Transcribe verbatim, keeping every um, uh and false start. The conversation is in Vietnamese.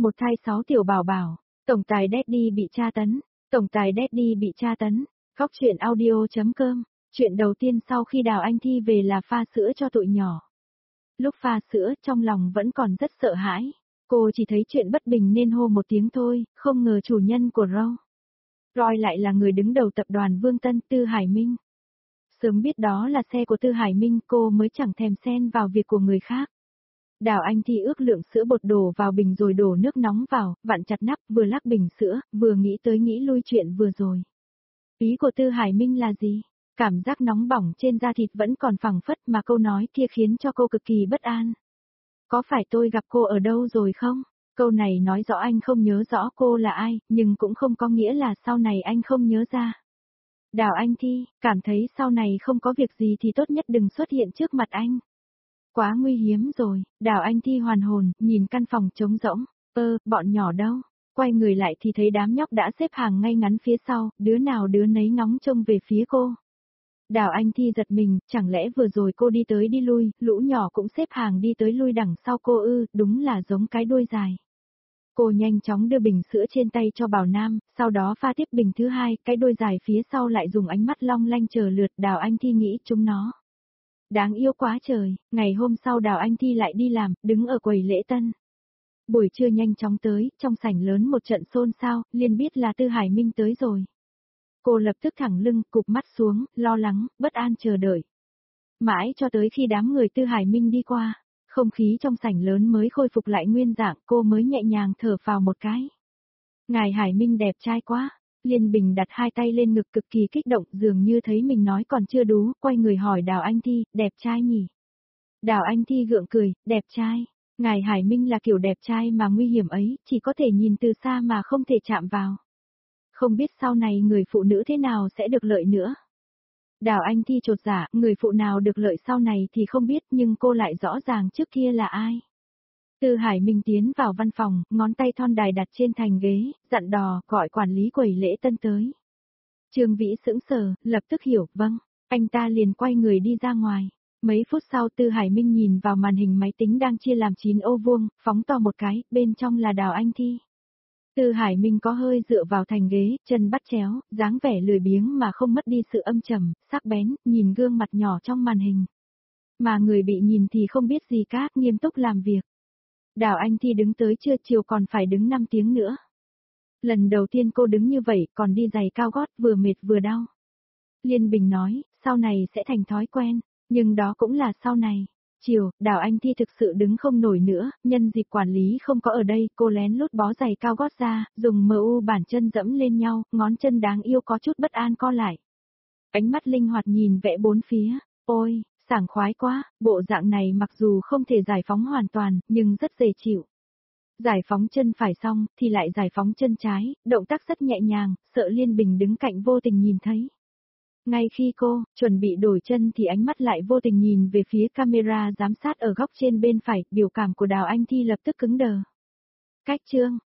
Một thai sáu tiểu bảo bảo, tổng tài Daddy bị tra tấn, tổng tài Daddy bị tra tấn, khóc chuyện audio.com, chuyện đầu tiên sau khi Đào Anh Thi về là pha sữa cho tụi nhỏ. Lúc pha sữa trong lòng vẫn còn rất sợ hãi, cô chỉ thấy chuyện bất bình nên hô một tiếng thôi, không ngờ chủ nhân của Roy. Roy lại là người đứng đầu tập đoàn Vương Tân, Tư Hải Minh. Sớm biết đó là xe của Tư Hải Minh cô mới chẳng thèm xen vào việc của người khác. Đào Anh Thi ước lượng sữa bột đổ vào bình rồi đổ nước nóng vào, vặn chặt nắp, vừa lắc bình sữa, vừa nghĩ tới nghĩ lui chuyện vừa rồi. Ý của Tư Hải Minh là gì? Cảm giác nóng bỏng trên da thịt vẫn còn phẳng phất mà câu nói kia khiến cho cô cực kỳ bất an. Có phải tôi gặp cô ở đâu rồi không? Câu này nói rõ anh không nhớ rõ cô là ai, nhưng cũng không có nghĩa là sau này anh không nhớ ra. Đào Anh Thi, cảm thấy sau này không có việc gì thì tốt nhất đừng xuất hiện trước mặt anh. Quá nguy hiểm rồi, Đào Anh Thi hoàn hồn, nhìn căn phòng trống rỗng, ơ, bọn nhỏ đâu? Quay người lại thì thấy đám nhóc đã xếp hàng ngay ngắn phía sau, đứa nào đứa nấy ngóng trông về phía cô. Đào Anh Thi giật mình, chẳng lẽ vừa rồi cô đi tới đi lui, lũ nhỏ cũng xếp hàng đi tới lui đằng sau cô ư, đúng là giống cái đuôi dài. Cô nhanh chóng đưa bình sữa trên tay cho Bảo Nam, sau đó pha tiếp bình thứ hai, cái đuôi dài phía sau lại dùng ánh mắt long lanh chờ lượt. Đào Anh Thi nghĩ chúng nó đáng yêu quá trời. Ngày hôm sau Đào Anh Thi lại đi làm, đứng ở quầy lễ tân. Buổi trưa nhanh chóng tới, trong sảnh lớn một trận xôn xao, liền biết là Tư Hải Minh tới rồi. Cô lập tức thẳng lưng, cụp mắt xuống, lo lắng, bất an chờ đợi. Mãi cho tới khi đám người Tư Hải Minh đi qua, không khí trong sảnh lớn mới khôi phục lại nguyên dạng, cô mới nhẹ nhàng thở phào một cái. Ngài Hải Minh đẹp trai quá. Liên Bình đặt hai tay lên ngực cực kỳ kích động, dường như thấy mình nói còn chưa đủ, quay người hỏi Đào Anh Thi, đẹp trai nhỉ? Đào Anh Thi gượng cười, đẹp trai. Ngài Hải Minh là kiểu đẹp trai mà nguy hiểm ấy, chỉ có thể nhìn từ xa mà không thể chạm vào. Không biết sau này người phụ nữ thế nào sẽ được lợi nữa. Đào Anh Thi chột dạ, người phụ nào được lợi sau này thì không biết, nhưng cô lại rõ ràng trước kia là ai. Tư Hải Minh tiến vào văn phòng, ngón tay thon dài đặt trên thành ghế, dặn đò, gọi quản lý quầy lễ tân tới. Trương Vĩ sững sờ, lập tức hiểu, vâng, anh ta liền quay người đi ra ngoài. Mấy phút sau Tư Hải Minh nhìn vào màn hình máy tính đang chia làm chín ô vuông, phóng to một cái, bên trong là Đào Anh Thi. Tư Hải Minh có hơi dựa vào thành ghế, chân bắt chéo, dáng vẻ lười biếng mà không mất đi sự âm trầm, sắc bén, nhìn gương mặt nhỏ trong màn hình. Mà người bị nhìn thì không biết gì cả, nghiêm túc làm việc. Đào Anh Thi đứng tới trưa chiều còn phải đứng năm tiếng nữa. Lần đầu tiên cô đứng như vậy còn đi giày cao gót vừa mệt vừa đau. Liên Bình nói, sau này sẽ thành thói quen, nhưng đó cũng là sau này. Chiều, Đào Anh Thi thực sự đứng không nổi nữa, nhân dịp quản lý không có ở đây, cô lén lút bó giày cao gót ra, dùng em u bản chân dẫm lên nhau, ngón chân đáng yêu có chút bất an co lại. Ánh mắt linh hoạt nhìn vẽ bốn phía, ôi, sảng khoái quá, bộ dạng này mặc dù không thể giải phóng hoàn toàn, nhưng rất dễ chịu. Giải phóng chân phải xong, thì lại giải phóng chân trái, động tác rất nhẹ nhàng, sợ Liên Bình đứng cạnh vô tình nhìn thấy. Ngay khi cô chuẩn bị đổi chân thì ánh mắt lại vô tình nhìn về phía camera giám sát ở góc trên bên phải, biểu cảm của Đào Anh Thi lập tức cứng đờ. Cách chương